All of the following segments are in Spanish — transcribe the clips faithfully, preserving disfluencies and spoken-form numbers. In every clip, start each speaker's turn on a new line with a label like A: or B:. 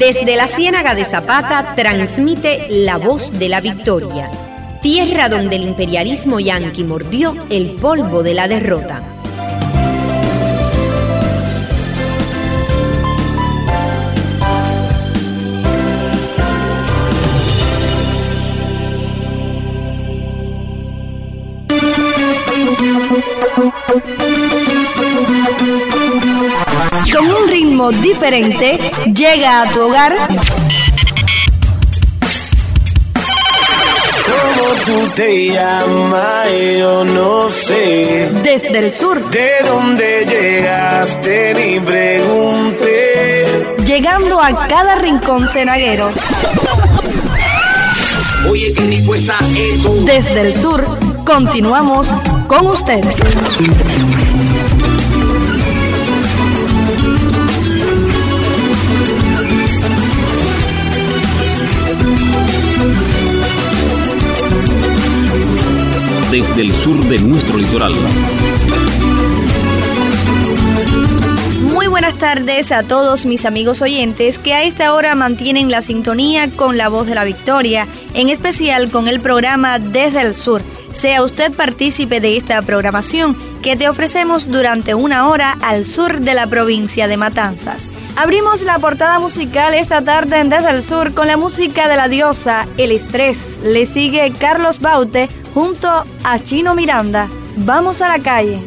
A: Desde la Ciénaga de Zapata transmite La Voz de la Victoria, tierra donde el imperialismo yanqui mordió el polvo de la derrota.
B: Con un ritmo diferente, llega a tu hogar.
C: ¿Cómo tú te llamas? Yo no sé.
B: Desde el sur.
C: ¿De dónde llegaste? Ni pregunté.
B: Llegando a cada rincón cenaguero.
D: Oye, qué rico está esto.
B: Desde el sur, continuamos con ustedes.
E: Desde el sur de nuestro litoral.
B: Muy buenas tardes a todos mis amigos oyentes que a esta hora mantienen la sintonía con La Voz de la Victoria, en especial con el programa Desde el Sur. Sea usted partícipe de esta programación que te ofrecemos durante una hora al sur de la provincia de Matanzas. Abrimos la portada musical esta tarde en Desde el Sur con la música de la diosa El Estrés. Le sigue Carlos Baute junto a Chino Miranda. Vamos a la calle.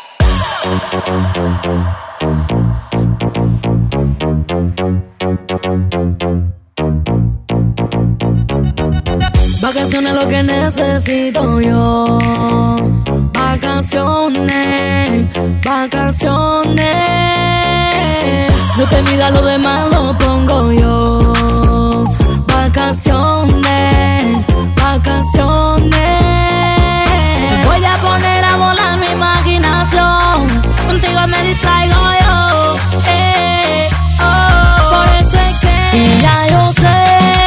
F: Vacaciones lo que necesito yo. Vacaciones, vacaciones. No te mida lo demás, lo pongo yo. Vacaciones, vacaciones. Voy a poner a volar mi imaginación. Contigo me distraigo yo. Eh, oh. Por eso es que ya yo sé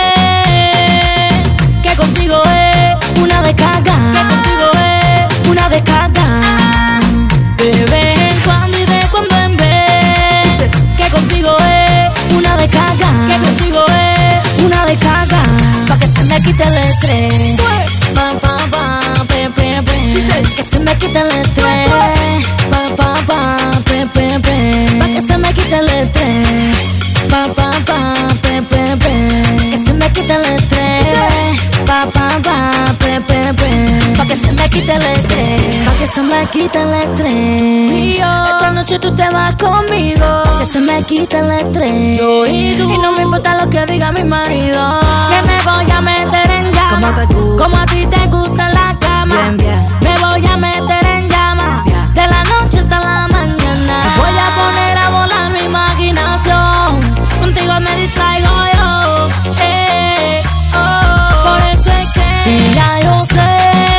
F: que contigo es una descarga. Que contigo es una descarga. De vez en cuando y de cuando en vez. Que contigo es una descarga. Que contigo es una descarga. Pa' que se me quite el estrés. Pa, pa, pa, pe, pe, pe. Que se me quite el estrés. Pa, pa, pa, pe, pe, pe. Pa' que se me quite el estrés. Pa, pa, pa, pe, pe, pe. Que se me quite el estrés. Pa, pa, pa, pe, pe, pe. Pa' que se me quite el estrés. Pa' que se me quite el estrés. Esta noche tú te vas conmigo. Que se me quite el estrés. Yo y tú. Y no me importa lo que diga mi marido. Que me voy a meter en llama. Como a ti te gusta en la cama. Bien, bien. Me voy a meter en llama. Bien. De la noche hasta la mañana. Voy a poner a volar mi imaginación. Contigo me distraigo yo. Eh, oh. Por eso es que ya yo sé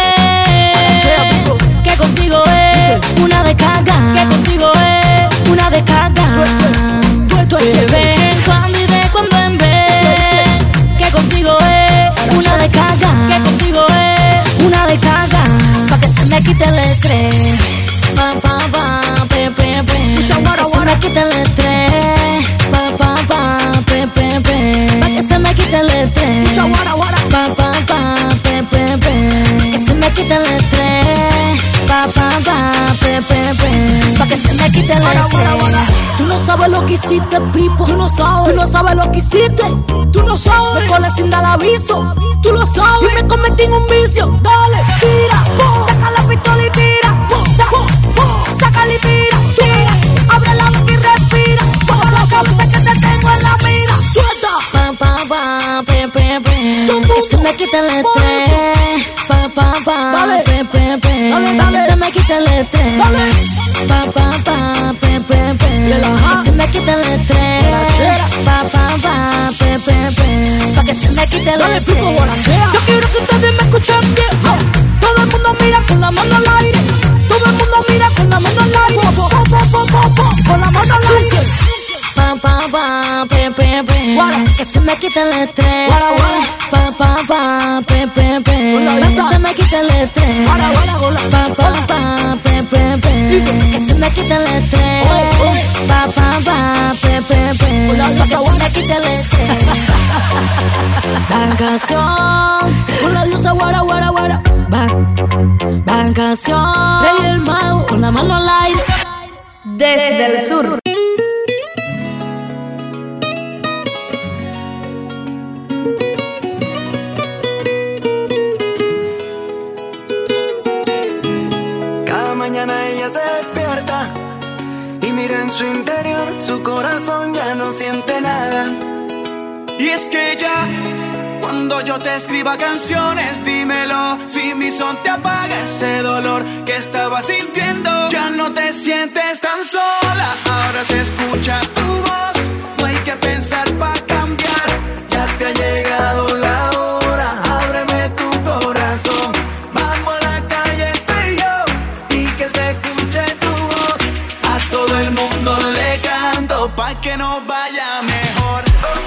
F: que contigo es una descarga. Que contigo es una descarga. De vez en cuando y de cuando en vez. Que contigo es una descarga. Que contigo es una descarga. Pa' que se me quite el estrés. Pa, pa, pa, pe, pe, pe. Que se me quite el estrés. Pa, pa, pa, pe, pe, pe. Pa' que se me quite el estrés. Pa, pa, pa, pe, pe, pe. Que se me quite el estrés. Pa, pa, pa, pe, pe, pe. Pa' que se me quite el estrés. Tú no sabes lo que hiciste, Pipo. Tú no sabes. Tú no sabes lo que hiciste. Tú no sabes. Me colé sin dar aviso. Tú lo sabes. Y me cometí en un vicio. Dale, tira, pum. Saca la pistola y tira. Pum, pum, pum. Sácala y tira, tira. Abre la boca y respira. Baja la cabeza que te tengo en la mira. Suelta. Pa, pa, pa, pe, pe, pe. Que se me quite el estrés. Pa, pa, pa, pe, pe, pe. Que se me quite el estrés. Pa, pa, pa, pe, pe, pe. Que se me quite el estrés. Pa, pa, pa, pe, pe, pe. Pa' que se me quite el estrés. Yo quiero que ustedes me escuchen bien. Todo el mundo mira con la mano al aire. Todo el mundo mira con la mano al aire. Po, po, po, po, po, con la mano al aire. Pa, pa, pa, pe, pe, pe. Que se me quite el estrés. Pa, pa, pa, pe, pe, pe. Que se me quite el estrés. Pa, pa, pa, pe, pe, pe. Que se me quite el estrés. Pa, pa, pa, pe, pe, pe. so me quite el estrés. Vacación, con la diosa guara, guara, guara. Va, vacación, rey el mago, con la mano al aire.
B: Desde el sur.
G: Cada mañana ella se despierta y mira en su interior, su corazón ya no siente nada.
H: Y es que ya, cuando yo te escriba canciones, dímelo, si mi son te apaga ese dolor que estaba sintiendo. Ya no te sientes tan sola, ahora se escucha tu voz. No hay que pensar pa' cambiar, ya te ha llegado la hora. Ábreme tu corazón, vamos a la calle tú y yo, y que se escuche tu voz. A todo el mundo le canto pa' que nos vaya mejor.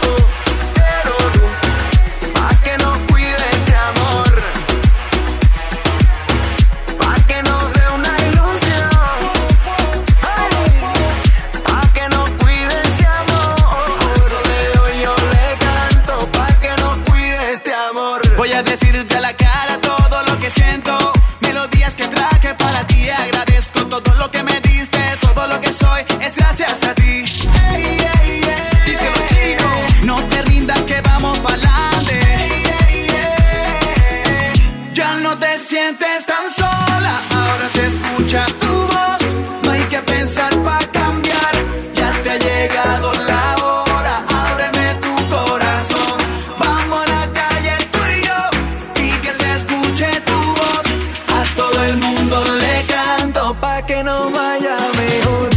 H: Decirte a la cara todo lo que siento, melodías que traje para ti. Agradezco todo lo que me diste, todo lo que soy es gracias a ti. Hey, hey, hey. Díselo chico, no te rindas que vamos pa'lante. Hey, hey, hey. Ya no te sientes tan sola, ahora se escucha tu voz. No hay que pensar pa' cambiar, ya te ha llegado la hora. Ábreme tu corazón, vamos a la calle tú y yo, y que se escuche tu voz. A todo el mundo le canto pa' que nos vaya mejor.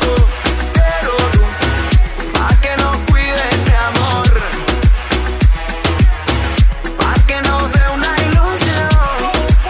H: Pa' que nos cuide este amor, pa' que nos dé una ilusión.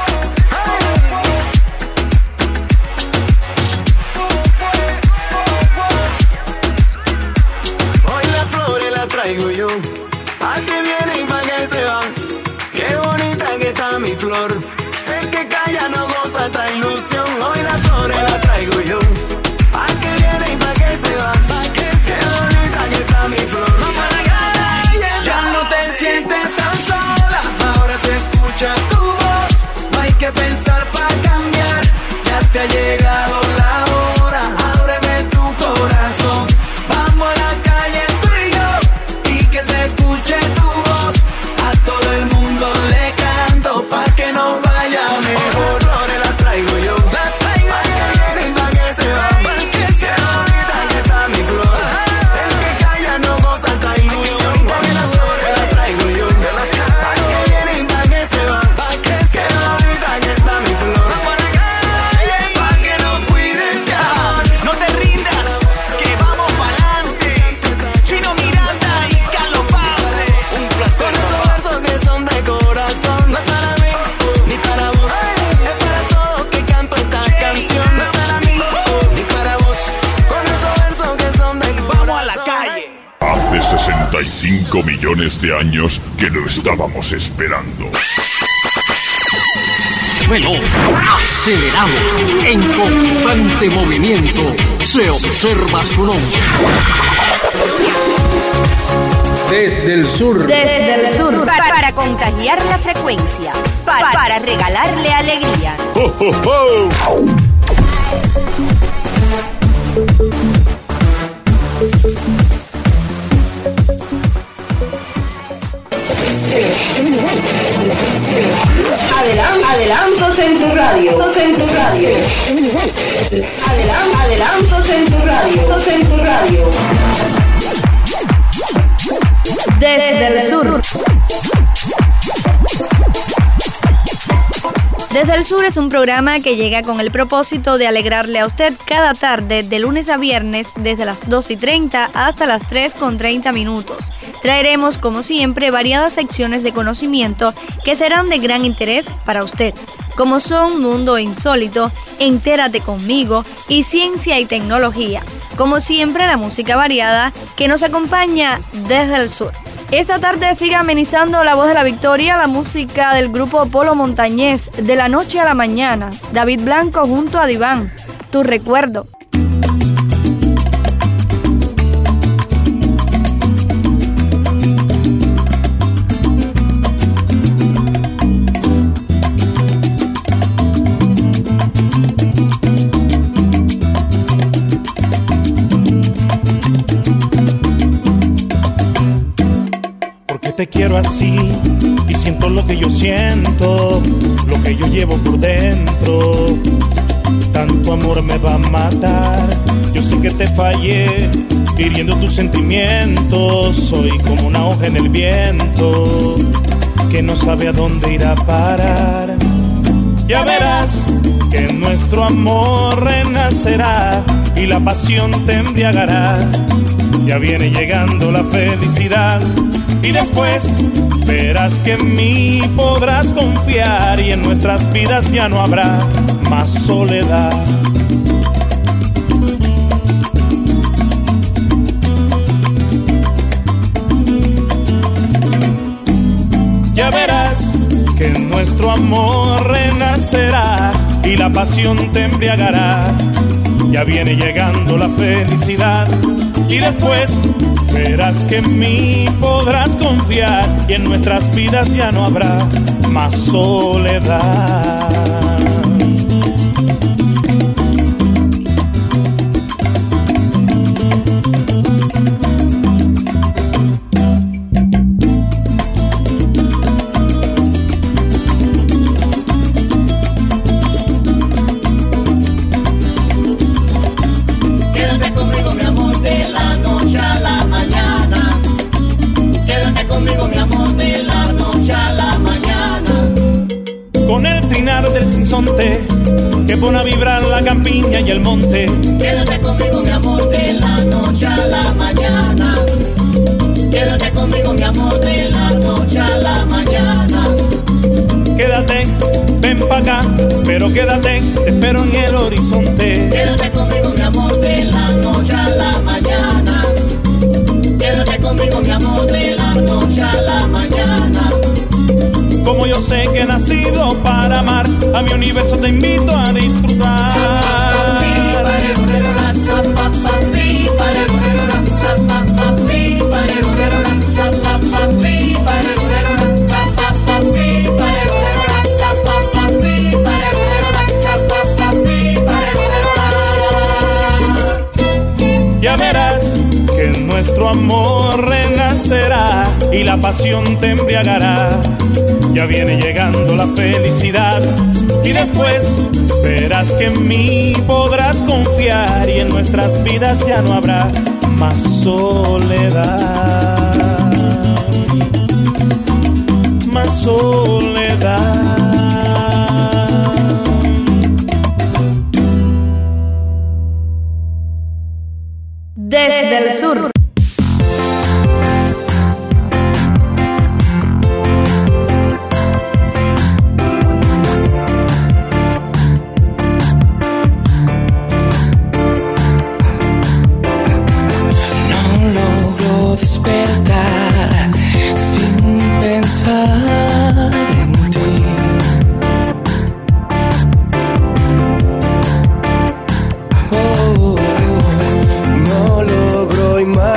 H: Hoy las flores las traigo yo, pa' que vienen y pa' que se van. Qué bonita que está mi flor, el que calla no goza esta ilusión. Hoy las flores las traigo yo, pa' que vienen y pa' que se van. Qué bonita que está mi flor. Ya no te sientes tan sola, ahora se escucha tu voz. No hay que pensar pa' cambiar, ya te ha llegado la hora. Ábreme tu corazón, vamos a la calle tú y yo, y que se escuche tu voz. A todo el mundo le canto pa' que nos vaya mejor. Flores las traigo yo, las traigo yo, pa' que vienen y pa' que se van. Qué bonita que está mi flor, el que calla no goza esta ilusión. Hoy las flores las traigo yo, pa' que vienen y pa' que se van. Qué bonita que está mi flor, pa' que nos cuiden ya. No te rindas, que vamos pa'lante. Chino Miranda y Carlos Pablo. Un placer. Con esos versos que son de corazón, no es para mí ni para vos, es para todos que canto esta canción. No es para mí ni para vos, con esos versos que son de corazón. Vamos a la calle.
I: Hace sesenta y cinco millones de años que lo estábamos esperando.
D: Veloz, acelerado, en constante movimiento, se observa su nombre.
E: Desde el sur.
A: Desde el sur. Para, para contagiar la frecuencia. Para, para regalarle alegría.
I: ¡Ho, ho, ho!
A: Adelan- adelantos en tu radio. En tu radio. Adelan- adelantos en tu radio. En tu radio.
B: Desde el sur. Desde el Sur es un programa que llega con el propósito de alegrarle a usted cada tarde, de lunes a viernes, desde las dos y treinta hasta las tres con treinta minutos. Traeremos, como siempre, variadas secciones de conocimiento que serán de gran interés para usted, como son Mundo Insólito, Entérate Conmigo y Ciencia y Tecnología. Como siempre, la música variada que nos acompaña desde el sur. Esta tarde sigue amenizando La Voz de la Victoria, la música del grupo Polo Montañés, De la Noche a la Mañana, David Blanco junto a Diván, Tu Recuerdo.
J: quiero así y siento lo que yo siento, lo que yo llevo por dentro. Tanto amor me va a matar. Yo sé que te fallé, hiriendo tus sentimientos. Soy como una hoja en el viento que no sabe a dónde ir a parar. Ya verás que nuestro amor renacerá y la pasión te embriagará. Ya viene llegando la felicidad y después verás que en mí podrás confiar y en nuestras vidas ya no habrá más soledad. Ya verás que nuestro amor renacerá y la pasión te embriagará. Ya viene llegando la felicidad y después verás que en mí podrás confiar y en nuestras vidas ya no habrá más soledad. Que pone a vibrar la campiña y el monte.
K: Quédate conmigo, mi amor, de la noche a la mañana. Quédate conmigo, mi amor, de la noche a la mañana.
J: Quédate, ven pa' acá, pero quédate, te espero en el horizonte.
K: Quédate conmigo, mi amor, de la noche a la mañana. Quédate conmigo, mi amor, de la noche a la mañana.
J: Como yo sé que he nacido para amar, a mi universo te invito a disfrutar. Ya verás que nuestro amor renacerá y la pasión te embriagará. Ya viene llegando la felicidad y después verás que en mí podrás confiar y en nuestras vidas ya no habrá más soledad, más soledad.
B: Desde el sur.
L: Despertar sin pensar en ti.
H: Oh, no logro imaginar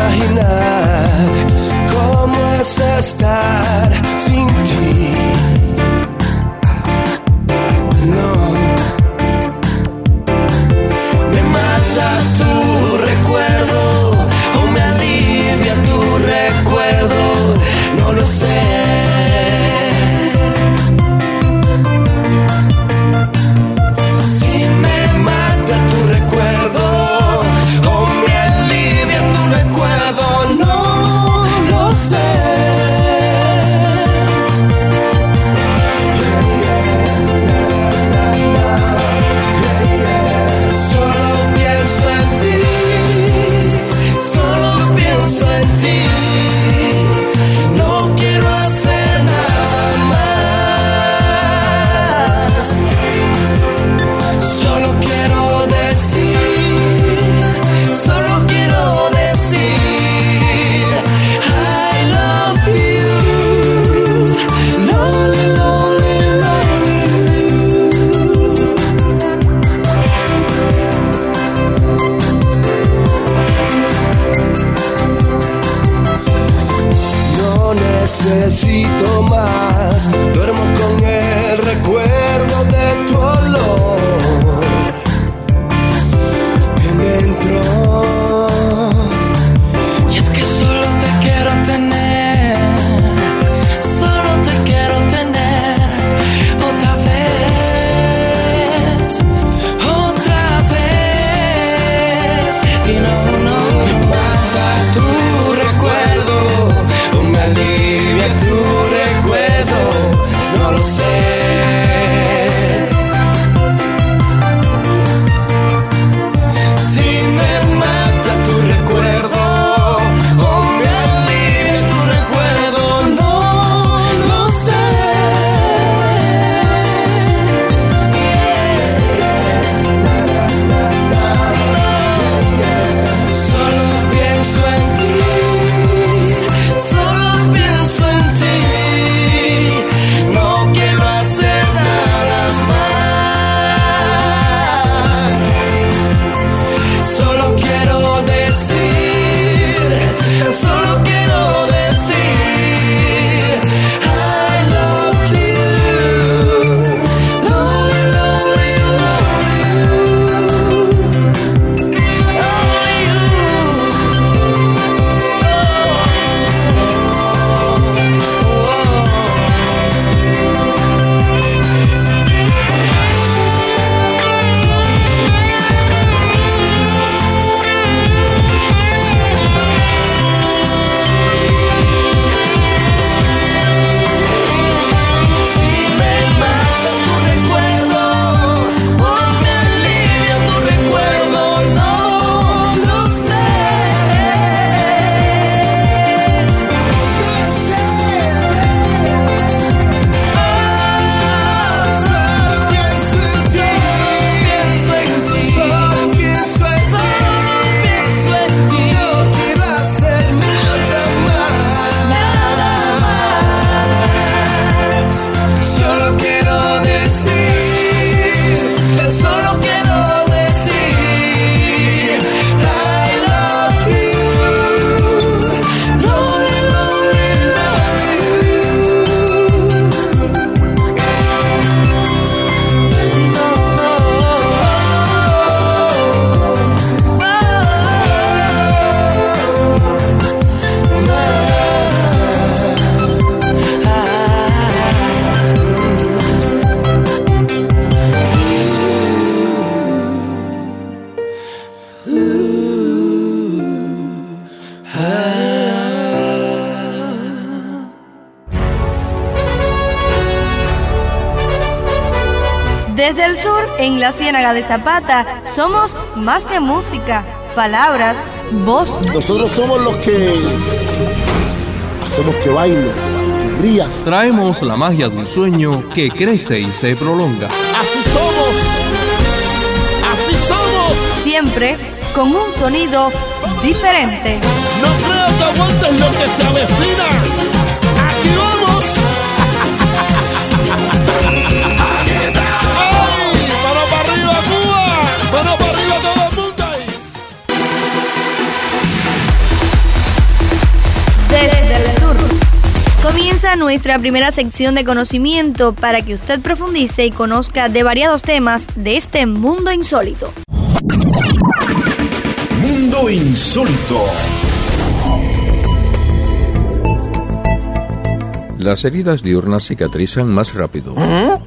B: Desde el sur, en la Ciénaga de Zapata, somos más que música, palabras, voz.
M: Nosotros somos los que hacemos que baile, que rías.
E: Traemos la magia de un sueño que crece y se prolonga.
M: ¡Así somos! ¡Así somos!
B: Siempre con un sonido diferente.
M: No creo que aguantes lo que se avecina. ¡Aquí vamos! ¡Ay! ¡Mano para arriba, Cuba! ¡Mano para arriba todo el mundo ahí!
B: Desde el sur comienza nuestra primera sección de conocimiento para que usted profundice y conozca de variados temas de este mundo insólito.
N: Mundo insólito.
O: Las heridas diurnas cicatrizan más rápido.
N: ¿Eh?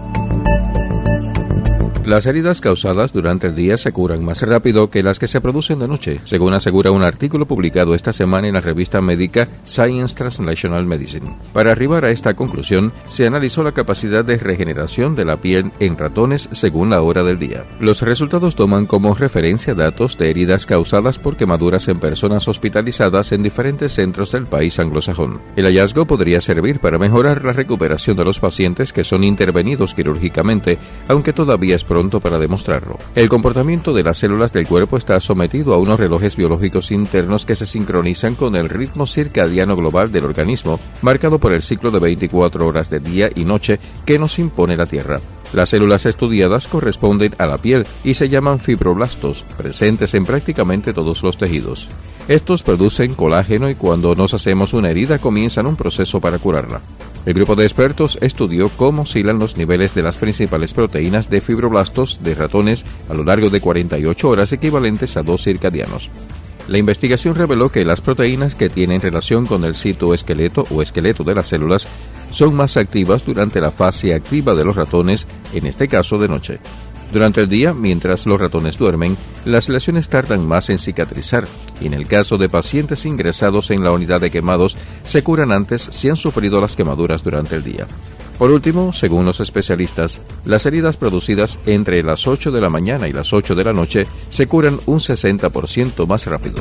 O: Las heridas causadas durante el día se curan más rápido que las que se producen de noche, según asegura un artículo publicado esta semana en la revista médica Science Translational Medicine. Para arribar a esta conclusión, se analizó la capacidad de regeneración de la piel en ratones según la hora del día. Los resultados toman como referencia datos de heridas causadas por quemaduras en personas hospitalizadas en diferentes centros del país anglosajón. El hallazgo podría servir para mejorar la recuperación de los pacientes que son intervenidos quirúrgicamente, aunque todavía es pronto para demostrarlo. El comportamiento de las células del cuerpo está sometido a unos relojes biológicos internos que se sincronizan con el ritmo circadiano global del organismo, marcado por el ciclo de veinticuatro horas de día y noche que nos impone la Tierra. Las células estudiadas corresponden a la piel y se llaman fibroblastos, presentes en prácticamente todos los tejidos. Estos producen colágeno y cuando nos hacemos una herida comienzan un proceso para curarla. El grupo de expertos estudió cómo oscilan los niveles de las principales proteínas de fibroblastos de ratones a lo largo de cuarenta y ocho horas equivalentes a dos circadianos. La investigación reveló que las proteínas que tienen relación con el citoesqueleto o esqueleto de las células son más activas durante la fase activa de los ratones, en este caso de noche. Durante el día, mientras los ratones duermen, las lesiones tardan más en cicatrizar y en el caso de pacientes ingresados en la unidad de quemados, se curan antes si han sufrido las quemaduras durante el día. Por último, según los especialistas, las heridas producidas entre las ocho de la mañana y las ocho de la noche se curan un sesenta por ciento más rápido.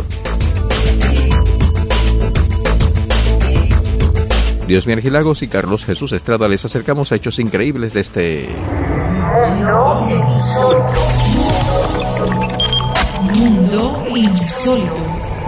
O: Dios Argilagos y Carlos Jesús Estrada les acercamos a hechos increíbles de este...
P: Mundo insólito. Mundo insólito.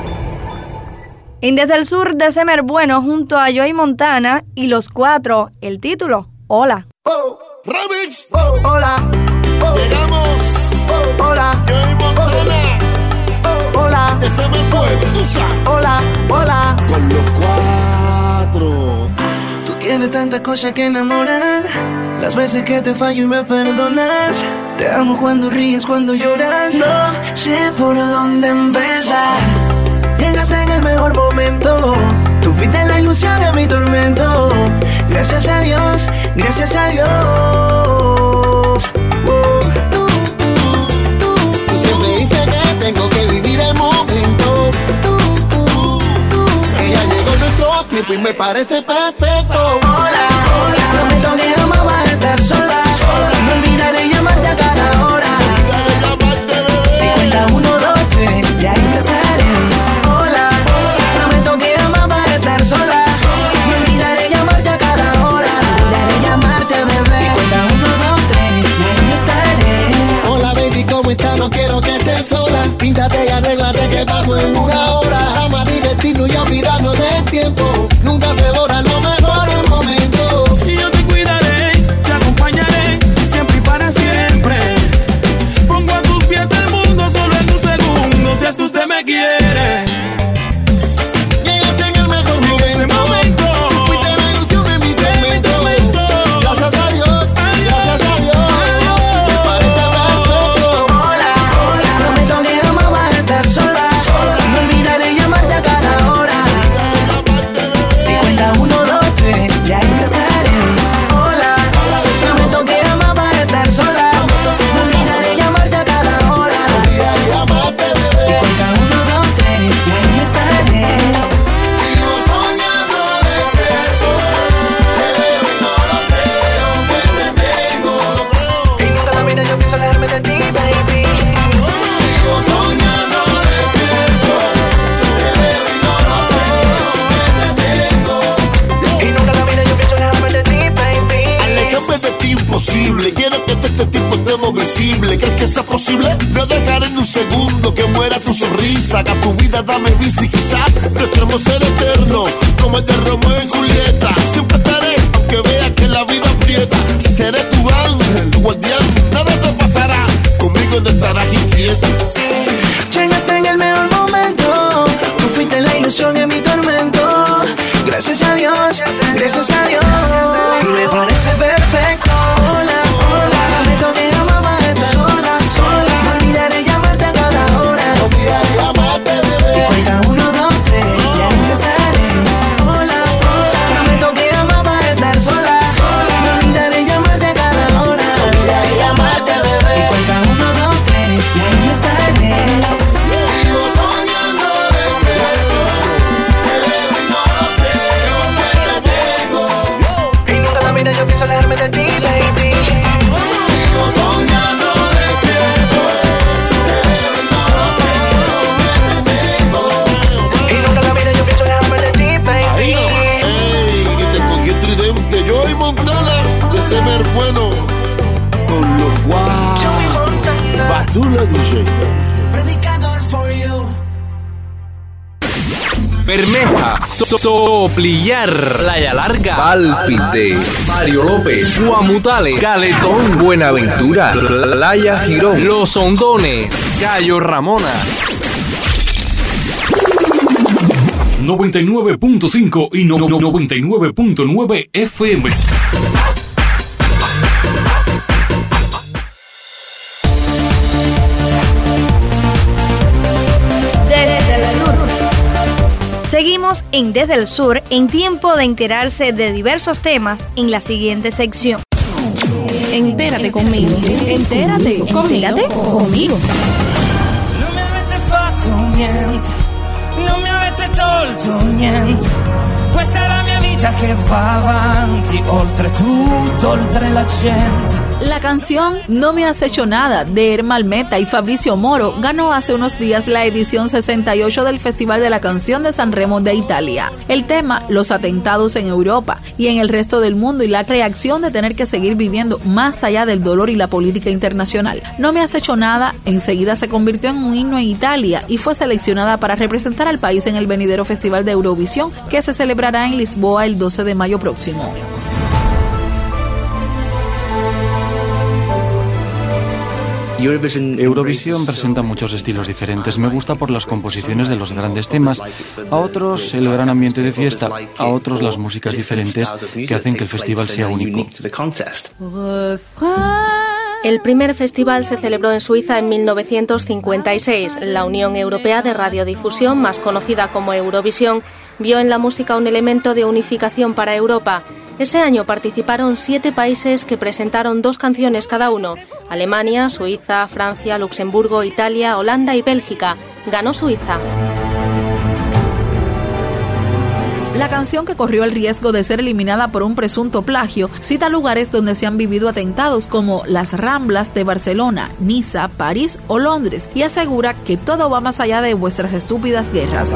B: En Desde el Sur de Semer Bueno junto a Joey Montana y Los Cuatro, el título, Hola.
M: Oh, remix, oh, hola, oh, llegamos, oh, hola, Joey Montana, oh, hola, de Semer Bueno, hola, hola, con Los Cuatro.
G: Tú tienes tantas cosas que enamoran, las veces que te fallo y me perdonas. Te amo cuando ríes, cuando lloras. No sé por dónde empezar. Llegaste en el mejor momento. Tú fuiste la ilusión de mi tormento. Gracias a Dios, gracias a Dios. Uh, tú, tú, tú,
M: tú siempre dices que tengo que vivir el momento.
G: Tú, tú, tú.
M: Ella llegó nuestro tiempo y me parece perfecto.
G: Hola, hola. Prometo que jamás vas a estar sola. sola. No olvidaré llamarte a cada hora.
M: No olvidaré llamarte, bebé.
G: Y cuenta uno, dos, tres, y ahí yo estaré. Hola, hola. Prometo que jamás vas a estar sola. sola. No olvidaré llamarte a cada hora. No olvidaré llamarte, bebé. Y cuenta uno, dos, tres, y ahí yo estaré.
M: Hola, baby, ¿cómo estás? No quiero que estés sola. Píntate y arréglate que paso en una hora. Jamás divertirnos y olvidarnos del tiempo. Nunca se borra lo mejor en momento.
Q: Y yo te cuidaré, te acompañaré, siempre y para siempre. Pongo a tus pies el mundo solo en un segundo, si es que usted me quiere.
M: Llegaste en el mejor momento.
Q: En este momento.
M: Tú fuiste la ilusión de mi tormento. Gracias a Dios, gracias a Dios. Me parece perfecto.
G: Hola, hola. Prometo que jamás vas a estar sola. sola. No olvidaré
M: increíble. ¿Crees que sea posible? No dejaré en un segundo que muera tu sonrisa. Haga tu vida, dame bici y quizás nuestro ser eterno, como el de Romeo y Julieta. Siempre estaré, aunque veas que la vida aprieta. Seré tu ángel, tu guardián, nada te pasará. Conmigo no estarás inquieta.
G: Llegaste en el mejor momento. Tú fuiste la ilusión en mi tormento. Gracias a Dios, gracias a Dios. Y me parece perfecto. Hola, hola. Prometo que jamás vas a estar sola, sola. No olvidaré llamarte a cada hora.
M: No olvidaré llamarte, bebé.
G: Y cuenta uno, dos, tres, y ahí me estaré. Hola, hola. Prometo que jamás vas a estar sola, sola. No olvidaré llamarte a cada hora.
M: No olvidaré llamarte, bebé.
G: Y cuenta uno, dos, tres, y ahí me estaré.
M: Vivo soñando despierto. Te veo y no lo creo que te tengo.
G: Y nunca en la vida yo pienso alejarme de ti, baby.
M: Vivo soñando despierto. Te veo y no lo creo que te tengo.
G: Y nunca en la vida yo pienso alejarme de ti, baby.
M: Ey, que te cogí el tridente. Yo y Montana, de ese mer bueno. Con los guau. Batula D J.
G: Predicador for you.
E: Bermeja, so Soplillar, Playa Larga,
O: Pálpite, Mario López,
E: Guamutales, Caletón,
O: Buenaventura, Playa Girón,
E: Los Hondones, Cayo Ramona. noventa y nueve punto cinco y no, no, noventa y nueve punto nueve F M.
B: Desde el sur. Seguimos en Desde el Sur, en tiempo de enterarse de diversos temas en la siguiente sección.
R: Entérate conmigo. Entérate conmigo. conmigo.
S: Non mi avete fatto niente, non mi avete tolto niente. Questa è la mia vita che va avanti, oltre tutto, oltre la gente.
R: La canción No me has hecho nada de Ermal Meta y Fabricio Moro ganó hace unos días la edición sesenta y ocho del Festival de la Canción de San Remo de Italia. El tema, los atentados en Europa y en el resto del mundo y la reacción de tener que seguir viviendo más allá del dolor y la política internacional. No me has hecho nada enseguida se convirtió en un himno en Italia y fue seleccionada para representar al país en el venidero Festival de Eurovisión que se celebrará en Lisboa el doce de mayo próximo.
T: Eurovisión presenta muchos estilos diferentes. Me gusta por las composiciones de los grandes temas, a otros el gran ambiente de fiesta, a otros las músicas diferentes que hacen que el festival sea único.
U: El primer festival se celebró en Suiza en mil novecientos cincuenta y seis. La Unión Europea de Radiodifusión, más conocida como Eurovisión, vio en la música un elemento de unificación para Europa. Ese año participaron siete países que presentaron dos canciones cada uno: Alemania, Suiza, Francia, Luxemburgo, Italia, Holanda y Bélgica. Ganó Suiza.
R: La canción, que corrió el riesgo de ser eliminada por un presunto plagio, cita lugares donde se han vivido atentados como las Ramblas de Barcelona, Niza, París o Londres, y asegura que todo va más allá de vuestras estúpidas guerras.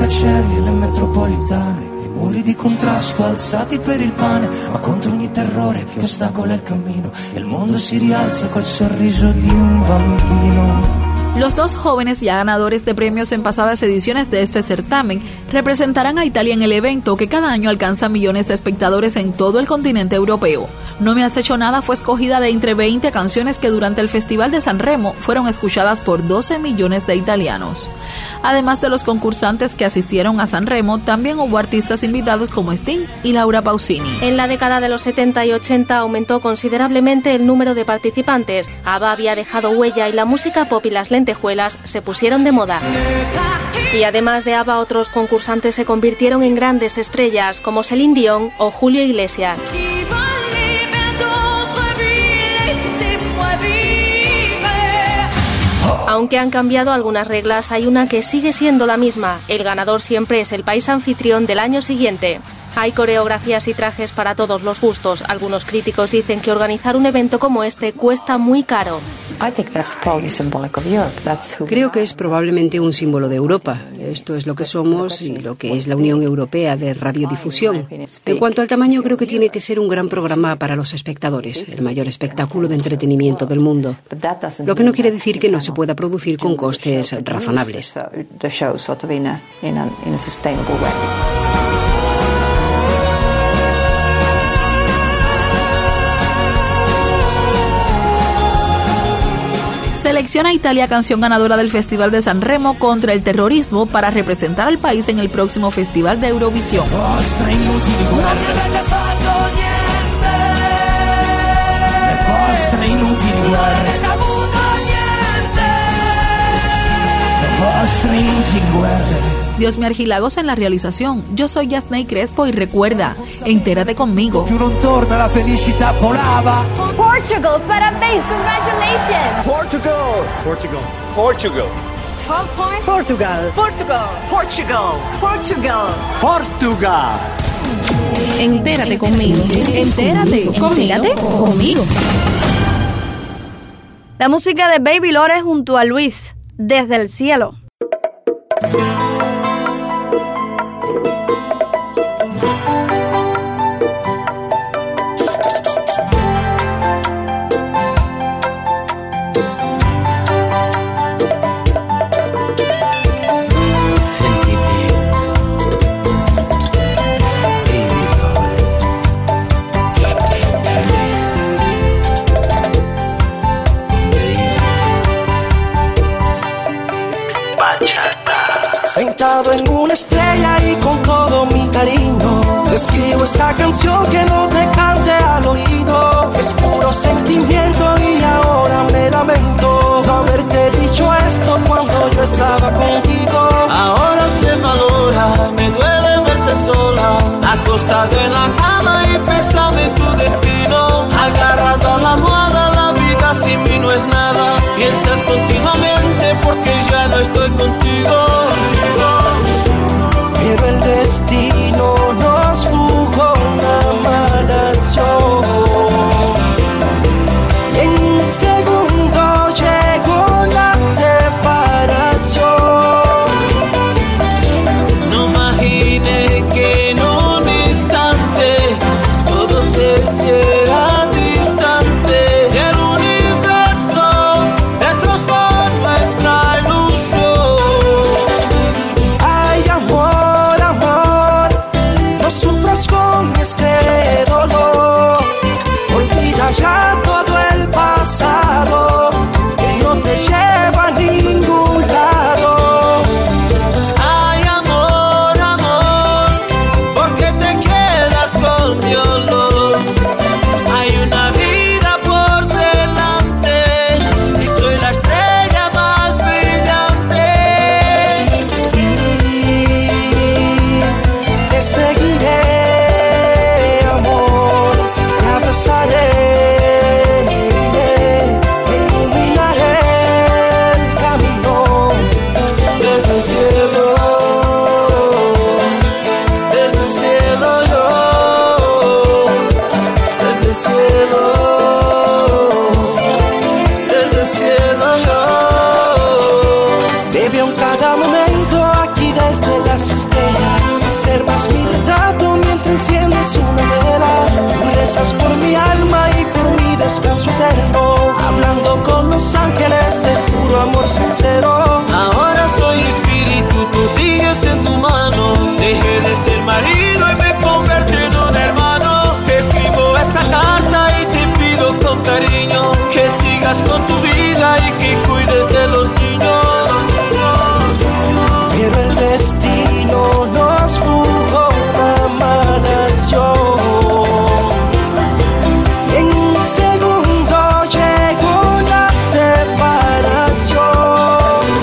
S: Muri di contrasto alzati per il pane, ma contro ogni terrore che ostacola il cammino, il mondo si rialza col sorriso di un bambino.
R: Los dos jóvenes ya ganadores de premios en pasadas ediciones de este certamen representarán a Italia en el evento, que cada año alcanza millones de espectadores en todo el continente europeo. No me has hecho nada fue escogida de entre veinte canciones que durante el Festival de San Remo fueron escuchadas por doce millones de italianos. Además de los concursantes que asistieron a San Remo, también hubo artistas invitados como Sting y Laura Pausini.
U: En la década de los setenta y ochenta aumentó considerablemente el número de participantes. ABBA había dejado huella y la música pop y las lentejuelas se pusieron de moda. Y además de ABBA, otros concursantes se convirtieron en grandes estrellas como Celine Dion o Julio Iglesias. Aunque han cambiado algunas reglas, hay una que sigue siendo la misma. El ganador siempre es el país anfitrión del año siguiente. Hay coreografías y trajes para todos los gustos. Algunos críticos dicen que organizar un evento como este cuesta muy caro.
C: Creo que es probablemente un símbolo de Europa. Esto es lo que somos y lo que es la Unión Europea de Radiodifusión. En cuanto al tamaño, creo que tiene que ser un gran programa para los espectadores, el mayor espectáculo de entretenimiento del mundo. Lo que no quiere decir que no se pueda producir con costes razonables.
R: Selecciona Italia canción ganadora del Festival de San Remo contra el terrorismo para representar al país en el próximo Festival de Eurovisión. Dios me Argilagos en la realización. Yo soy Yasney Crespo y recuerda, entérate conmigo.
V: La felicità volava.
W: Portugal, parabéns, congratulations.
V: Portugal.
W: Portugal.
V: Portugal.
W: twelve points.
V: Portugal.
W: Portugal.
V: Portugal.
W: Portugal.
V: Portugal.
B: Entérate conmigo. Entérate conmigo. Entérate conmigo. La música de Baby Lore junto a Luis, Desde el Cielo.
S: Sentado en una estrella y con todo mi cariño, te escribo esta canción que no te cante al oído. Es puro sentimiento y ahora me lamento no haberte dicho esto cuando yo estaba contigo.
H: Ahora se valora, me duele verte sola, acostado en la cama y pensando en tu destino. Agarrado a la almohada, la vida sin mí no es nada. Piensas continuamente porque ya no estoy contigo.
S: Pero el destino nos jugó una mala acción y en un segundo llegó la separación.
H: No imaginé que en un instante todo se hiciera distante y el universo destrozó nuestra ilusión.
S: Ay, amor, amor, no sufras con este dolor. Olvida ya todo el pasado que no te lleva a ningún lado.
H: Ay, amor, amor, ¿por qué te quedas con mi olor? Hay una vida por delante y soy la estrella más brillante.
S: Te seguiré, amor, te abrazaré, te iluminaré el camino.
H: Desde el cielo, desde el cielo yo, desde el cielo, desde el cielo yo.
S: Te veo en cada momento aquí desde las estrellas. Observas mi retrato mientras enciendes una vela. Tú rezas por mi alma y por mi descanso eterno, hablando con los ángeles de puro amor sincero.
H: Ahora soy espíritu, tú sigues en tu mano. Dejé de ser marido y me convertí en un hermano. Te escribo esta carta y te pido con cariño que sigas con tu vida y que cuides de los niños.
S: Pero el destino nos jugó una mala acción y en un segundo llegó la separación.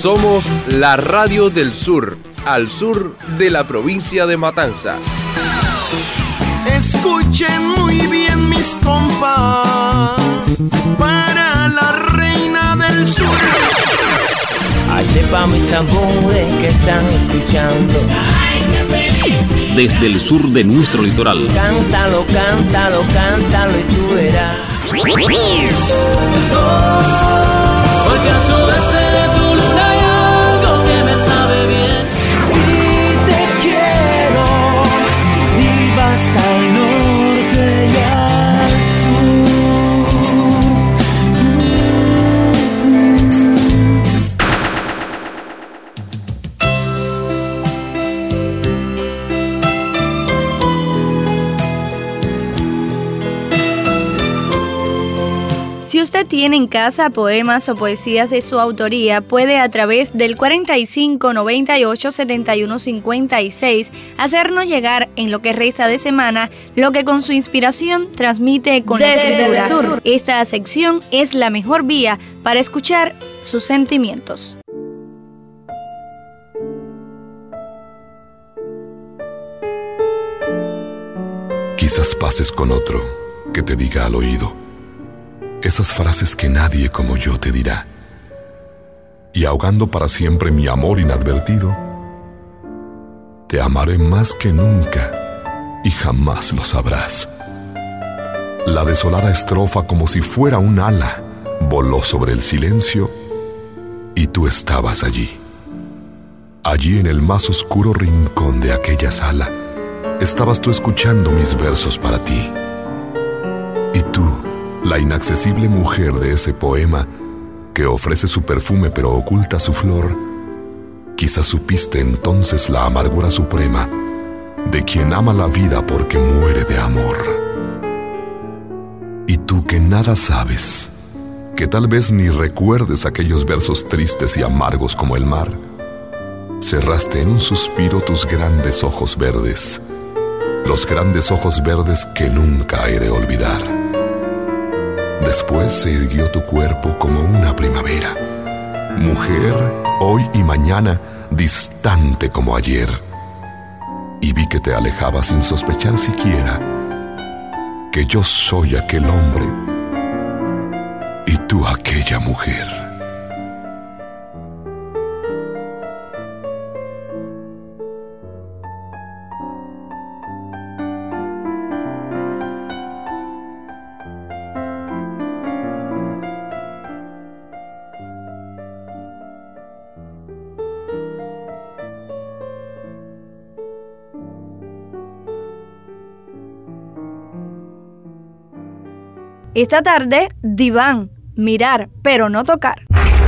D: Somos la radio del sur, al sur de la provincia de Matanzas.
F: Escuchen muy bien mis compas, para la reina del sur.
I: H pa' mis amores que están escuchando.
X: Desde el sur de nuestro litoral.
I: Cántalo, cántalo, cántalo y tú verás.
K: Porque al sudeste de tu luna hay algo que me sabe bien.
S: Si te quiero y vas al norte y al sur.
B: Si usted tiene en casa poemas o poesías de su autoría, puede a través del cuarenta y cinco, noventa y ocho, setenta y uno, cincuenta y seis hacernos llegar en lo que resta de semana lo que con su inspiración transmite con la escritura. El sur. Esta sección es la mejor vía para escuchar sus sentimientos.
Y: Quizás pases con otro que te diga al oído esas frases que nadie como yo te dirá, y ahogando para siempre mi amor inadvertido, te amaré más que nunca y jamás lo sabrás. La desolada estrofa, como si fuera un ala, voló sobre el silencio y tú estabas allí. Allí en el más oscuro rincón de aquella sala, estabas tú escuchando mis versos para ti. Y tú, la inaccesible mujer de ese poema que ofrece su perfume pero oculta su flor, quizás supiste entonces la amargura suprema de quien ama la vida porque muere de amor. Y tú que nada sabes, que tal vez ni recuerdes aquellos versos tristes y amargos como el mar, cerraste en un suspiro tus grandes ojos verdes, los grandes ojos verdes que nunca he de olvidar. Después se irguió tu cuerpo como una primavera, mujer hoy y mañana, distante como ayer. Y vi que te alejabas sin sospechar siquiera que yo soy aquel hombre y tú aquella mujer.
B: Esta tarde, diván, mirar, pero no tocar.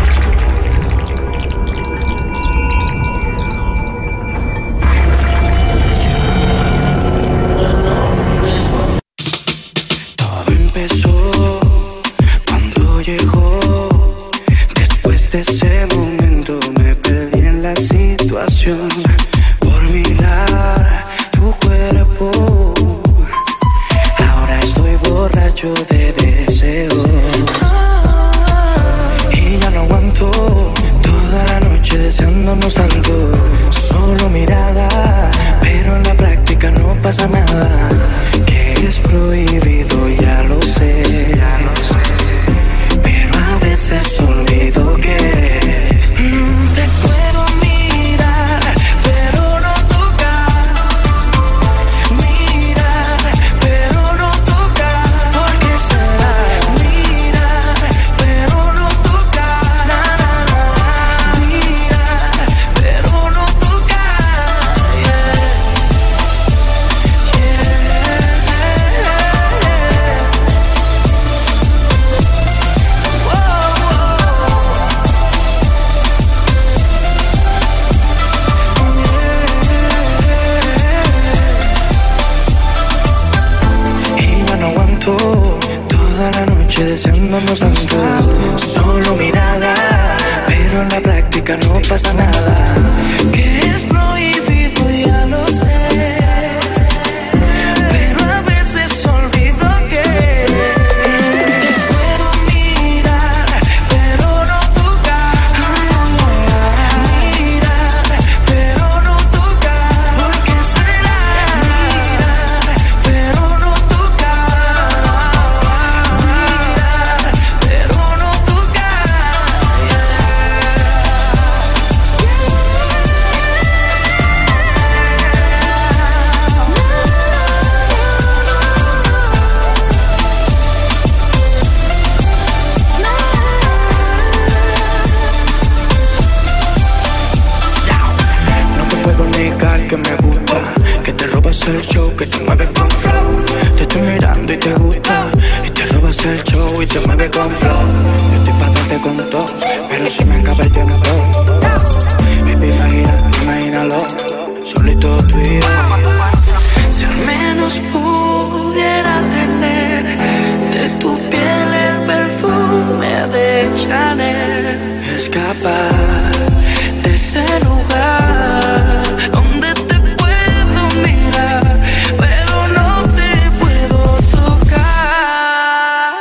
Z: Todo empezó cuando llegó. Después de ese momento me perdí en la situación. Por mirar tu cuerpo, ahora estoy borracho de deseo. Y ya no aguanto toda la noche deseándonos tanto. Solo mirada, pero en la práctica no pasa nada. Que es prohibido, ya lo sé, ya lo sé. Pero a veces olvido que mm, te puedo mirar, pero no tocar. Mirar, pero no tocar. ¿Por qué será? Mirar, pero no tocar. Na, na, na. Mirar, pero no tocar. Yeah. Y ya no aguanto toda la noche deseándonos tanto. Solo mirada, pero en la práctica no pasa nada. Que es prohibido, ya lo sé. Pero a veces olvido que te puedo mirar, pero no tocar. que me gusta, que te robas el show, que te mueves con flow. Te estoy mirando y te gusta, y te robas el show y te mueves con flow. Yo estoy pa' darte con todo, pero si me acaba el tiempo. Baby, imagina, imagínalo, solito tú y yo. Si al menos pudiera tener de tu piel el perfume de Chanel, escapar de ese lugar donde te puedo mirar, pero no te puedo tocar.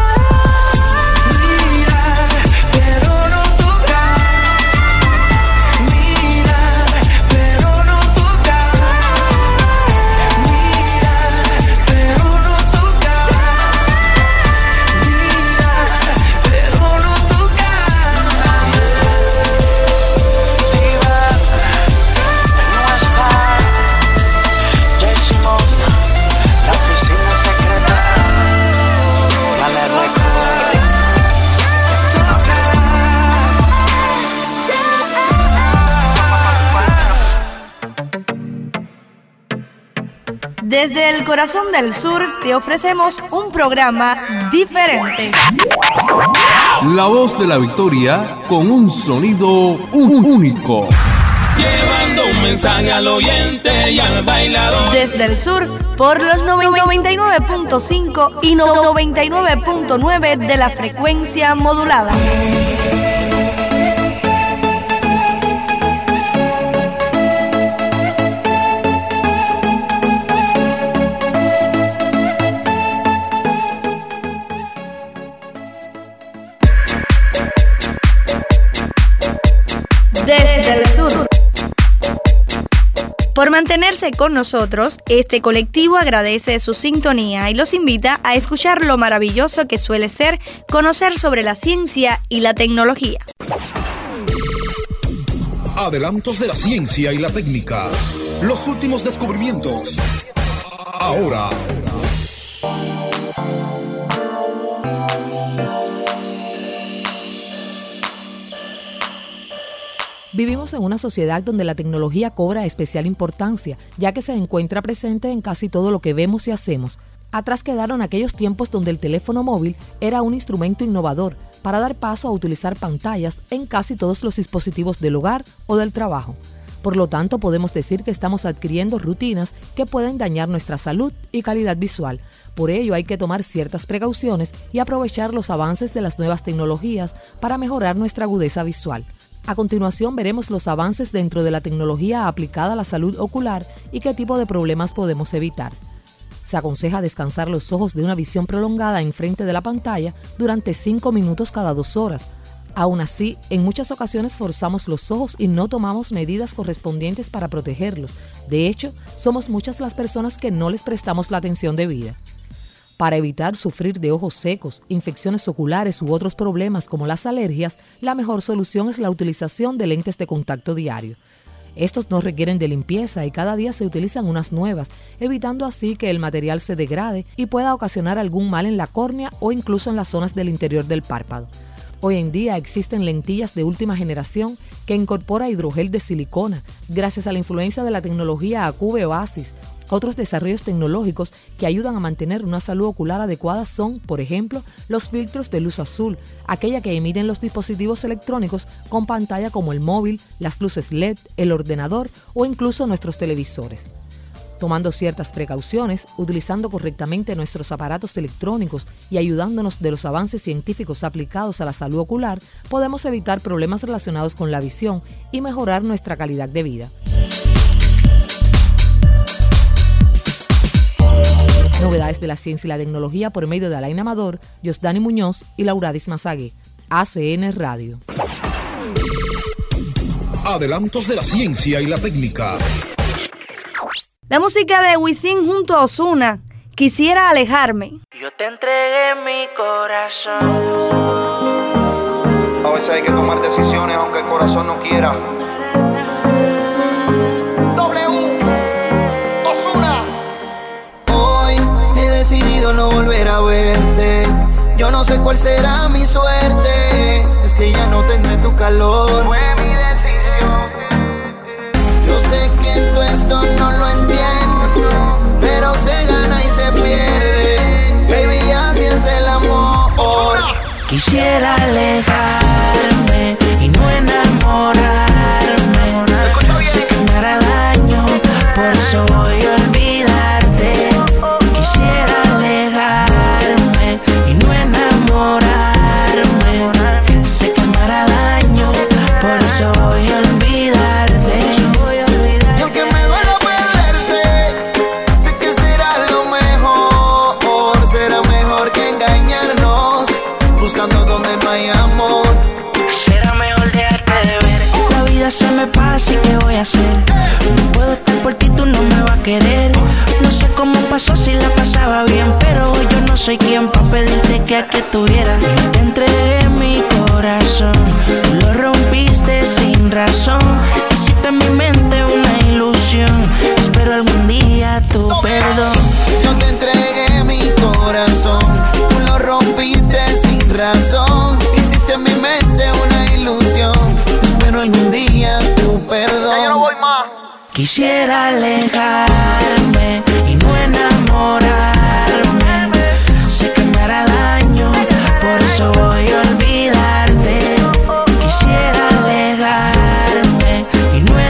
Z: Mirar, pero no tocar. Mirar, pero no tocar. Mirar, pero no tocar. Mirar, pero no tocar. Ya hicimos la oficina secreta. Dale
B: Desde el corazón del sur te ofrecemos un programa diferente.
D: La voz de la victoria con un sonido un- único.
H: Llevando un mensaje al oyente y al bailador.
B: Desde el sur, por los noventa y nueve punto cinco y noventa y nueve punto nueve de la frecuencia modulada. Desde el sur. Por mantenerse con nosotros, este colectivo agradece su sintonía y los invita a escuchar lo maravilloso que suele ser conocer sobre la ciencia y la tecnología.
A: Adelantos de la ciencia y la técnica. Los últimos descubrimientos. Ahora.
J: Vivimos en una sociedad donde la tecnología cobra especial importancia, ya que se encuentra presente en casi todo lo que vemos y hacemos. Atrás quedaron aquellos tiempos donde el teléfono móvil era un instrumento innovador para dar paso a utilizar pantallas en casi todos los dispositivos del hogar o del trabajo. Por lo tanto, podemos decir que estamos adquiriendo rutinas que pueden dañar nuestra salud y calidad visual. Por ello, hay que tomar ciertas precauciones y aprovechar los avances de las nuevas tecnologías para mejorar nuestra agudeza visual. A continuación veremos los avances dentro de la tecnología aplicada a la salud ocular y qué tipo de problemas podemos evitar. Se aconseja descansar los ojos de una visión prolongada enfrente de la pantalla durante cinco minutos cada dos horas. Aún así, en muchas ocasiones forzamos los ojos y no tomamos medidas correspondientes para protegerlos. De hecho, somos muchas las personas que no les prestamos la atención debida. Para evitar sufrir de ojos secos, infecciones oculares u otros problemas como las alergias, la mejor solución es la utilización de lentes de contacto diario. Estos no requieren de limpieza y cada día se utilizan unas nuevas, evitando así que el material se degrade y pueda ocasionar algún mal en la córnea o incluso en las zonas del interior del párpado. Hoy en día existen lentillas de última generación que incorpora hidrogel de silicona, gracias a la influencia de la tecnología A Q V Oasis. Otros desarrollos tecnológicos que ayudan a mantener una salud ocular adecuada son, por ejemplo, los filtros de luz azul, aquella que emiten los dispositivos electrónicos con pantalla como el móvil, las luces L E D, el ordenador o incluso nuestros televisores. Tomando ciertas precauciones, utilizando correctamente nuestros aparatos electrónicos y ayudándonos de los avances científicos aplicados a la salud ocular, podemos evitar problemas relacionados con la visión y mejorar nuestra calidad de vida. Novedades de la ciencia y la tecnología por medio de Alain Amador, Yosdani Muñoz y Lauradis Mazague. A C N Radio.
A: Adelantos de la ciencia y la técnica.
B: La música de Wisin junto a Ozuna, Quisiera alejarme.
Z: Yo te entregué mi corazón.
L: A veces hay que tomar decisiones aunque el corazón no quiera.
G: Decidido no volver a verte. Yo no sé cuál será mi suerte. Es que ya no tendré tu calor.
L: Fue mi decisión.
G: Yo sé que tú estás
Z: Quisiera alejarme y no enamorarme. Sé que me hará daño, por eso voy a olvidarte. Quisiera alejarme y no enamorarme. Sé que me hará daño, por eso voy a olvidarte.
F: Y aunque me duela perderte, sé que será lo mejor. Será mejor que engañarnos, buscando donde no hay amor.
Z: Será mejor dejarte de ver. La vida se me pasa y ¿qué voy a hacer? No puedo estar por ti, tú no me vas a querer. No sé cómo pasó si la pasaba bien, pero hoy yo no soy quien pa' pedirte que aquí estuviera. Y te entregué mi corazón, tú lo rompiste sin razón. Hiciste en mi mente una ilusión, espero algún día tu perdón.
F: Yo te entregué mi corazón, tú lo rompiste sin razón. Hiciste en mi mente una ilusión, espero algún día tu perdón. Ya yo no voy más.
Z: Quisiera alejarme y no enamorarme. Sé que me hará daño, por eso voy a olvidarte. Quisiera alejarme y no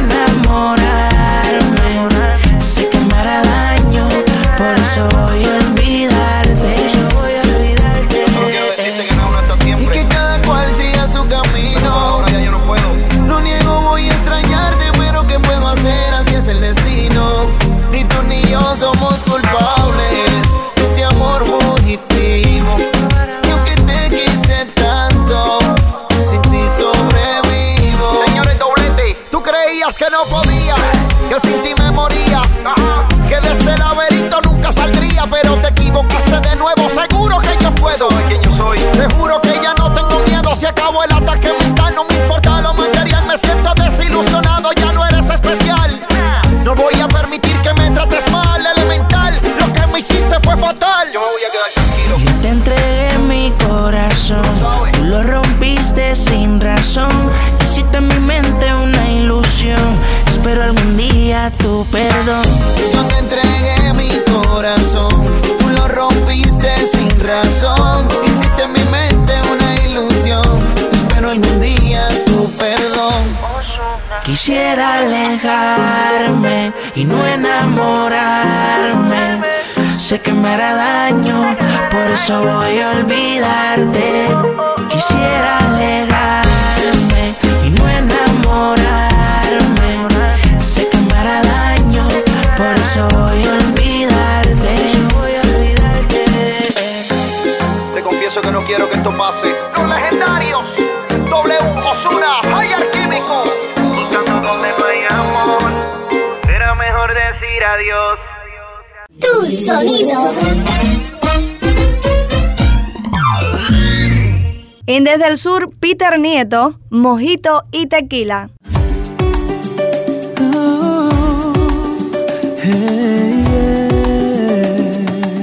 Z: enamorarme. Sé que me hará daño, por eso voy a olvidarte. Voy a olvidarte.
F: Y que cada cual siga su camino. No niego, voy a extrañarte, pero ¿qué puedo hacer? Así es el destino. Ni tú ni yo somos culpables de este amor fugitivo. Y aunque te quise tanto, sin ti sobrevivo. Señores doblete, tú creías que no podía, que sin ti me moría, que de este laberinto nunca saldría, pero te equivocaste de nuevo. Seguro que yo puedo. Te juro que ya no tengo miedo. Si acabó el ataque mental, no me importa lo material. Me siento desilusionado, ya no eres especial. No voy a permitir que me trates mal, elemental. Lo que me hiciste fue fatal. Yo me voy a quedar tranquilo.
Z: Yo te entregué mi corazón, tú lo rompiste sin razón. Hiciste en mi mente una ilusión, espero algún día tu perdón.
F: Yo te entregué mi corazón, tú lo rompiste sin razón. Hiciste en mi mente una ilusión, espero algún día tu perdón.
Z: Quisiera alejarme y no enamorarme. Sé que me hará daño, por eso voy a olvidarte. Quisiera alejarme y no enamorarme. Sé que me hará daño, por eso voy a olvidarte. Voy a olvidarte.
L: Te confieso que no quiero que esto pase.
F: Los legendarios W Ozuna, Higher Químico. Buscando donde no hay amor, será mejor decir adiós.
W: Tu sonido.
B: En Desde el Sur, Peter Nieto, Mojito y Tequila.
Z: Oh, hey, yeah.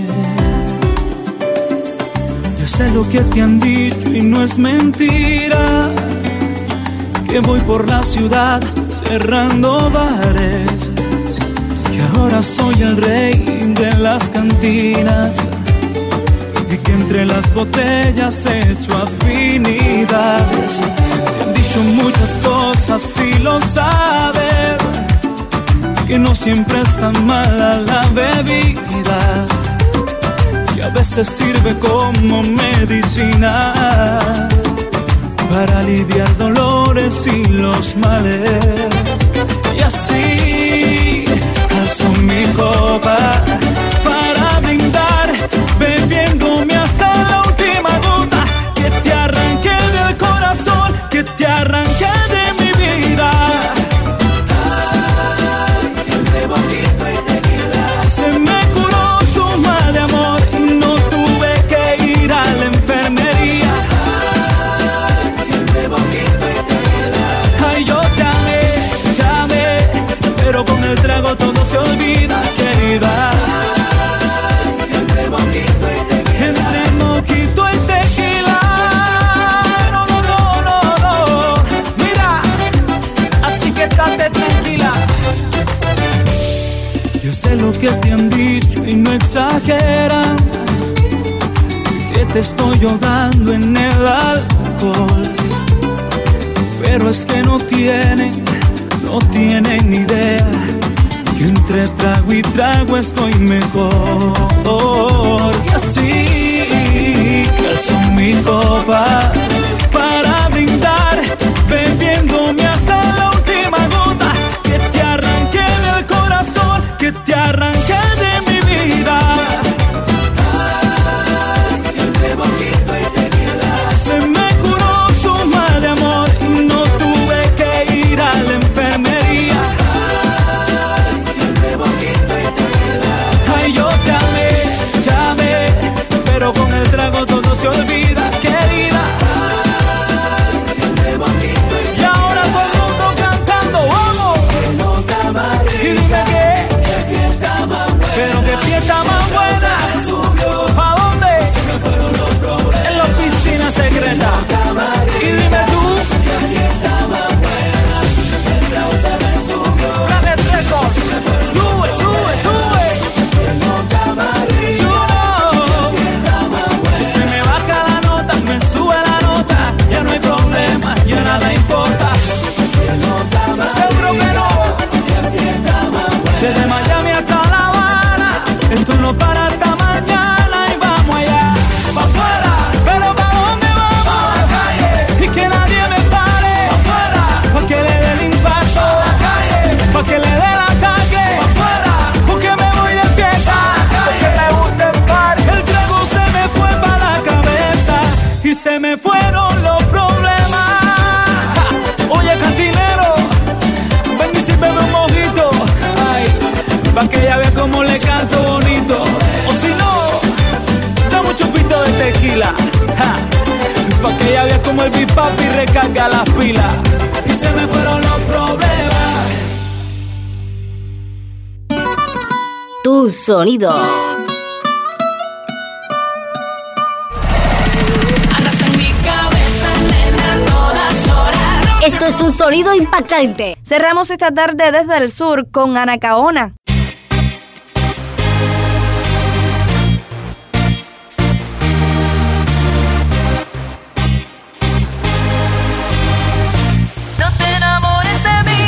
E: Yo sé lo que te han dicho y no es mentira, que voy por la ciudad cerrando bares, que ahora soy el rey de las cantinas y que entre las botellas he hecho afinidades. Te han dicho muchas cosas y lo sabes, que no siempre es tan mala la bebida, que a veces sirve como medicina para aliviar dolores y los males. Y así alzo mi copa para brindar, bebiéndome hasta la última gota, que te arranque del corazón, que te arranque de mi vida. Ay, entre mojito y tequila se me curó tu mal de amor y no tuve que ir a la enfermería. Ay, entre mojito y tequila. Ay, yo te amé, te amé, pero con el trago todo se olvida, querida. Ay, entre mojito y tequila. Entre mojito y tequila. No, no, no, no, no. Mira, así que estate tranquila. Yo sé lo que te han dicho y no exageran, que te estoy ahogando en el alcohol. Pero es que no tienen, no tienen ni idea que entre trago y trago estoy mejor. Y así calzo mi copa para brindar, bebiéndome hasta la última gota. Que te arranque del corazón, que te arranque de mi vida.
K: Ay, entre mojito y tequila.
E: Se me curó tu mal de amor y no tuve que ir a la enfermería.
K: Ay, entre mojito y tequila.
E: Ay, yo te amé, te amé, pero con el trago todo se olvida, querida.
K: Ay, entre mojito y tequila.
E: Y ahora todo el mundo cantando, vamos.
K: Que nunca más rica.
E: Y dime qué,
K: qué fiesta más buena.
E: pero qué fiesta más buena. ¿Pa' dónde?
K: Se me fueron los problemas.
E: En la oficina secreta. Y dime tú,
K: qué fiesta más buena. El trago se me subió.
E: dale treco. Sube, sube, sube.
K: Que nunca más rica.
E: Yo no.
K: Qué fiesta más buena.
E: Se me baja la nota, me sube la nota. Ya no hay problema, ya nada importa.
K: Que nunca más
E: Seguro que no.
K: qué fiesta más buena.
E: Desde Miami hasta La Habana, esto no para hasta mañana y vamos allá, pa' afuera, pero ¿pa' dónde vamos?
K: A la calle.
E: Y que nadie me pare,
K: Pa' afuera.
E: pa' que le dé el infarto,
K: A la calle.
E: pa' que le dé el ataque,
K: Pa' afuera.
E: porque me voy de fiesta, porque me gusta el party. El trago se me fue pa' la cabeza y se me fueron los problemas. Ja. Oye, cantinero, ven y sírveme un mojito, ay, pa' que ella vea cómo le canto bonito. O si no, dame un chupito de tequila, ja, pa' que ella vea cómo el Big Papi recarga las pilas. Y se me fueron los problemas.
W: Tu sonido.
K: Andas en mi cabeza, nena, todas horas.
W: Esto es un sonido impactante.
B: Cerramos esta tarde desde el sur con Anacaona.
K: No te enamores de mí.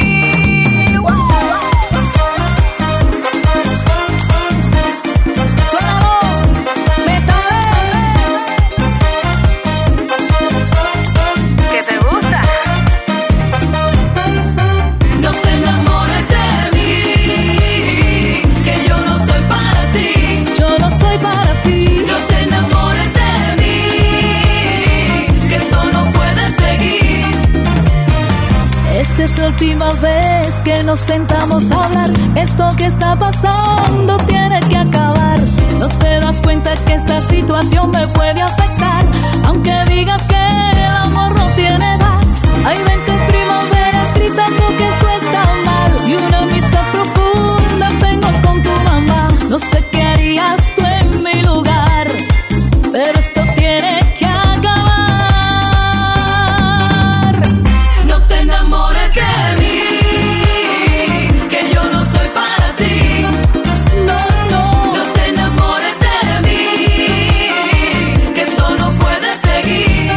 E: Suénalo, metales.
B: ¿Qué te gusta?
K: No te enamores de mí. Que yo no soy para ti.
E: Yo no soy para ti.
K: No te enamores de mí. Que esto no puede seguir.
E: Esta es la última vez que nos sentamos a hablar. Esto que está pasando tiene que acabar. No te das cuenta que esta situación me puede afectar. Aunque digas que el amor no tiene edad. Hay veinte primaveras gritando que esto está mal. Y una amistad profunda tengo con tu mamá. No sé qué harías tú en mi lugar, pero esto tiene que acabar.
K: No te enamores de mí. Que yo no soy para ti.
E: No, no.
K: No te enamores de mí. Que esto no puede seguir.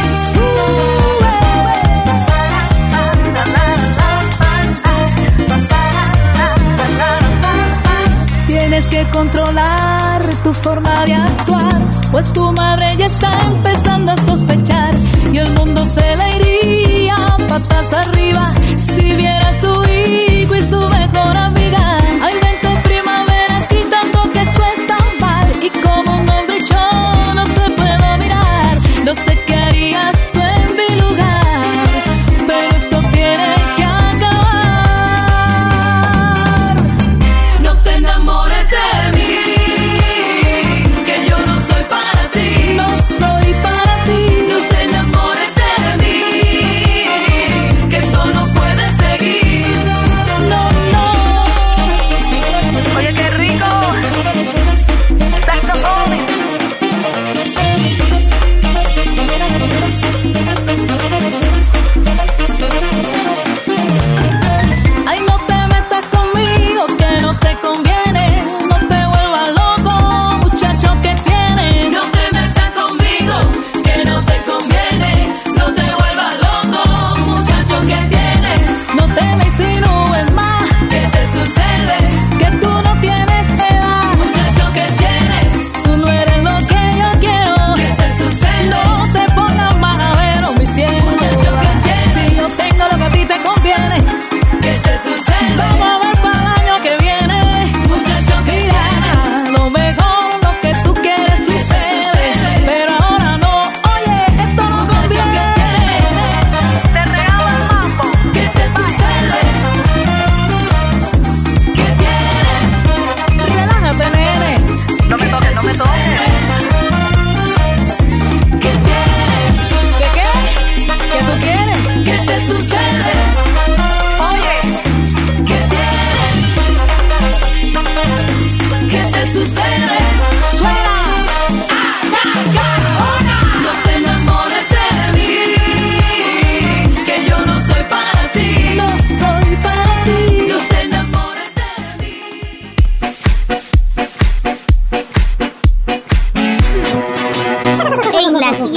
E: Tienes que controlar tu forma de actuar, pues tu madre ya está empezando a sospechar y el mundo se le iría patas arriba si viera a su hijo y su mejor amiga. Hay veinte primaveras gritando que esto está mal y como un hombre yo no te puedo mirar. No sé qué harías tú en mi lugar, pero esto tiene que acabar.
K: No te enamores de mí. Que yo no soy para ti.
E: No soy para ti.
K: No te enamores de mí. Que esto no puede seguir.
E: No, no.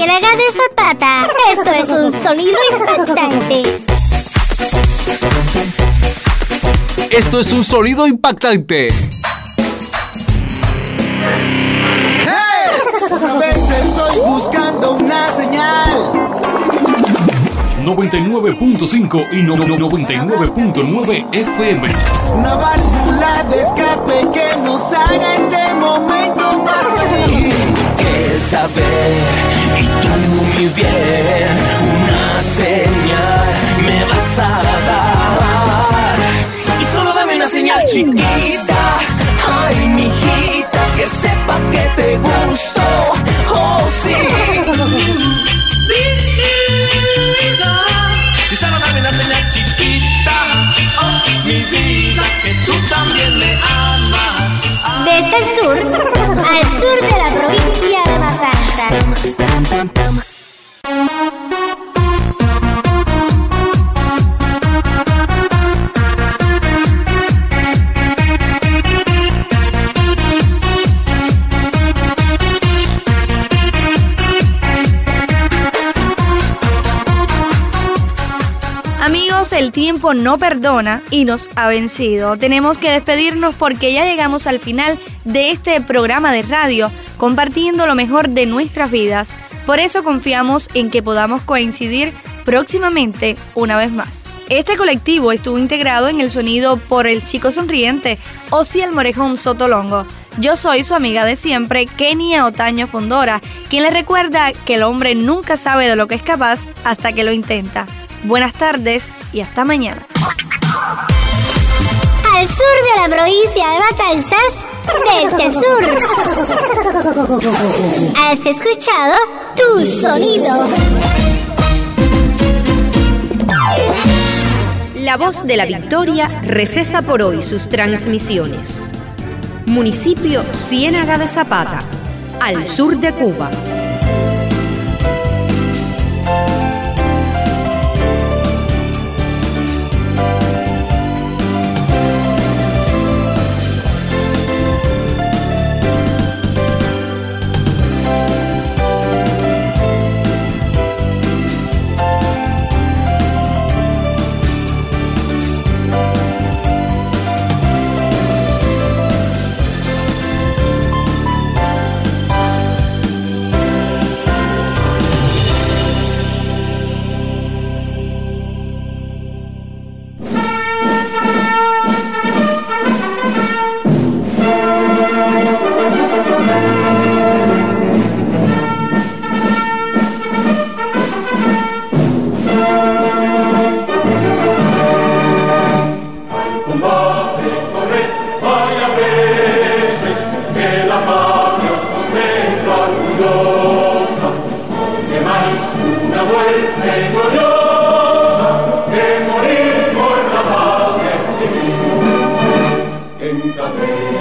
W: Ciénaga de Zapata. Esto es un sonido impactante.
D: Esto es un sonido impactante.
F: ¡Hey! Otra vez estoy buscando una señal.
M: noventa y nueve punto cinco y no, no, noventa y nueve punto nueve F M.
F: Una válvula de escape que nos haga este momento más feliz.
Z: Que saber y tú mi bien, una señal me vas a dar. Y solo dame una señal chiquita, ay mijita, que sepa que te gusto, oh sí. Y solo dame una señal chiquita, oh mi vida, que tú también me amas.
W: Desde el sur, al sur de la provincia de Matanzas.
B: Amigos, el tiempo no perdona y nos ha vencido. Tenemos que despedirnos porque ya llegamos al final de este programa de radio, compartiendo lo mejor de nuestras vidas. Por eso confiamos en que podamos coincidir próximamente una vez más. Este colectivo estuvo integrado en el sonido por el chico sonriente Osiel Morejón Sotolongo. Yo soy su amiga de siempre, Kenia Otaño Fondora, quien les recuerda que el hombre nunca sabe de lo que es capaz hasta que lo intenta. Buenas tardes y hasta mañana.
W: Al sur de la provincia de Matanzas, desde el sur. Has escuchado Tu Sonido.
N: La Voz de la Victoria recesa por hoy sus transmisiones. Municipio Ciénaga de Zapata, al sur de Cuba.
K: Café.